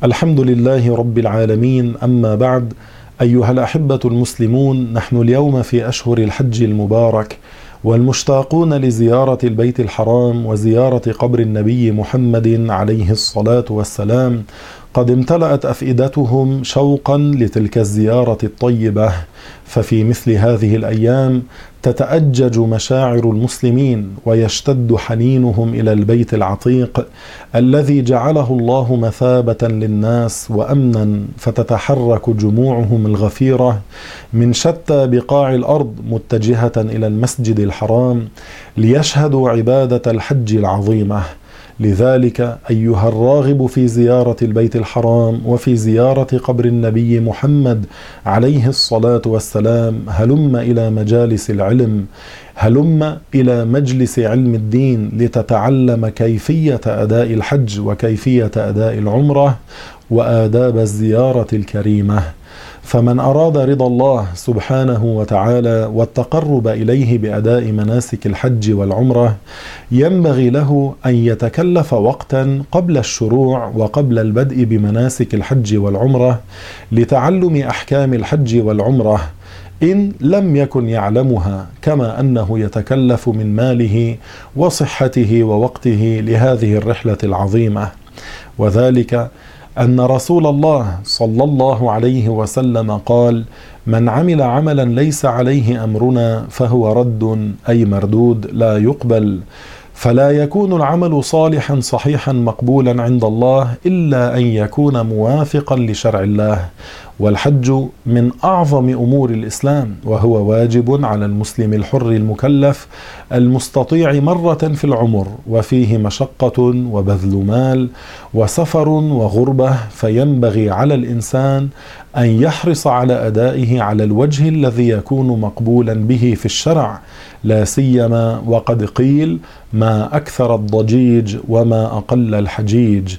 الحمد لله رب العالمين، أما بعد. أيها الأحبة المسلمون، نحن اليوم في أشهر الحج المبارك، والمشتاقون لزيارة البيت الحرام وزيارة قبر النبي محمد عليه الصلاة والسلام قد امتلأت أفئدتهم شوقا لتلك الزيارة الطيبة. ففي مثل هذه الأيام تتأجج مشاعر المسلمين ويشتد حنينهم إلى البيت العتيق الذي جعله الله مثابة للناس وأمنا، فتتحرك جموعهم الغفيرة من شتى بقاع الأرض متجهة إلى المسجد الحرام ليشهدوا عبادة الحج العظيمة. لذلك أيها الراغب في زيارة البيت الحرام وفي زيارة قبر النبي محمد عليه الصلاة والسلام، هلم إلى مجالس العلم، هلم إلى مجلس علم الدين لتتعلم كيفية أداء الحج وكيفية أداء العمرة وآداب الزيارة الكريمة. فمن أراد رضا الله سبحانه وتعالى والتقرب إليه بأداء مناسك الحج والعمرة ينبغي له أن يتكلف وقتا قبل الشروع وقبل البدء بمناسك الحج والعمرة لتعلم أحكام الحج والعمرة إن لم يكن يعلمها، كما أنه يتكلف من ماله وصحته ووقته لهذه الرحلة العظيمة. وذلك أن رسول الله صلى الله عليه وسلم قال: من عمل عملا ليس عليه أمرنا فهو رد، أي مردود لا يقبل. فلا يكون العمل صالحا صحيحا مقبولا عند الله إلا أن يكون موافقا لشرع الله. والحج من أعظم أمور الإسلام، وهو واجب على المسلم الحر المكلف المستطيع مرة في العمر، وفيه مشقة وبذل مال وسفر وغربة، فينبغي على الإنسان أن يحرص على أدائه على الوجه الذي يكون مقبولا به في الشرع، لا سيما وقد قيل: ما أكثر الضجيج وما أقل الحجيج.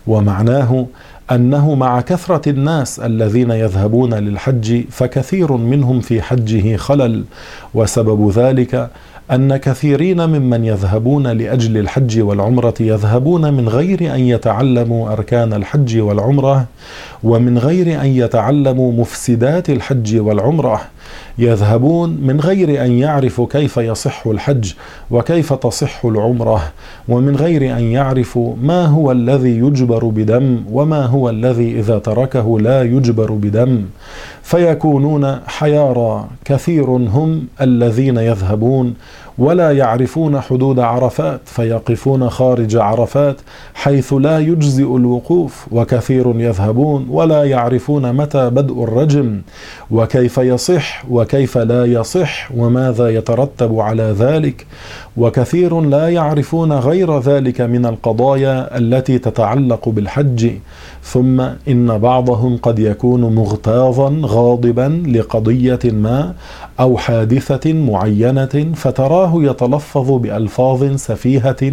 ومعناه أنه مع كثرة الناس الذين يذهبون للحج فكثير منهم في حجه خلل، وسبب ذلك أن كثيرين ممن يذهبون لأجل الحج والعمرة يذهبون من غير أن يتعلموا أركان الحج والعمرة، ومن غير أن يتعلموا مفسدات الحج والعمرة، يذهبون من غير أن يعرفوا كيف يصح الحج وكيف تصح العمرة، ومن غير أن يعرفوا ما هو الذي يجبر بدم وما هو الذي إذا تركه لا يجبر بدم، فيكونون حيارى. كثير هم الذين يذهبون ولا يعرفون حدود عرفات، فيقفون خارج عرفات حيث لا يجزئ الوقوف، وكثير يذهبون ولا يعرفون متى بدء الرجم وكيف يصح وكيف لا يصح وماذا يترتب على ذلك، وكثير لا يعرفون غير ذلك من القضايا التي تتعلق بالحج. ثم إن بعضهم قد يكون مغتاظا غاضبا لقضية ما أو حادثة معينة، فتراه يتلفظ بألفاظ سفيهة،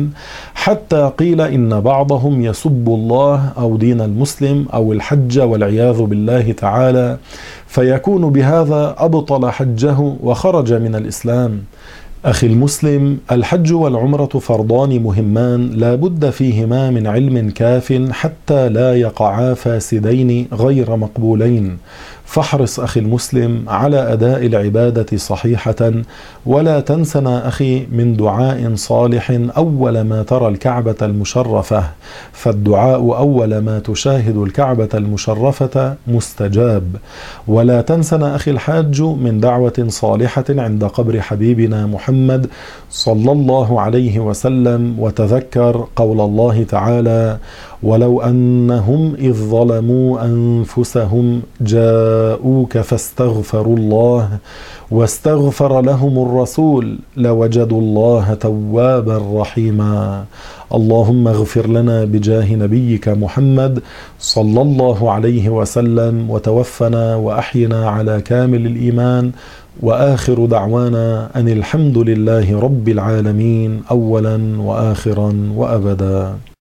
حتى قيل إن بعضهم يسب الله أو دين المسلم أو الحج والعياذ بالله تعالى، فيكون بهذا أبطل حجه وخرج من الإسلام. أخي المسلم، الحج والعمرة فرضان مهمان لا بد فيهما من علم كاف حتى لا يقعا فاسدين غير مقبولين. فاحرص أخي المسلم على أداء العبادة صحيحة، ولا تنسنا أخي من دعاء صالح أول ما ترى الكعبة المشرفة، فالدعاء أول ما تشاهد الكعبة المشرفة مستجاب. ولا تنسنا أخي الحاج من دعوة صالحة عند قبر حبيبنا محمد صلى الله عليه وسلم، وتذكر قول الله تعالى: ولو أنهم إذ ظلموا أنفسهم جاءوك فاستغفروا الله واستغفر لهم الرسول لوجدوا الله توابا رحيما. اللهم اغفر لنا بجاه نبيك محمد صلى الله عليه وسلم، وتوفنا وأحينا على كامل الإيمان. وآخر دعوانا أن الحمد لله رب العالمين، أولا وآخرا وأبدا.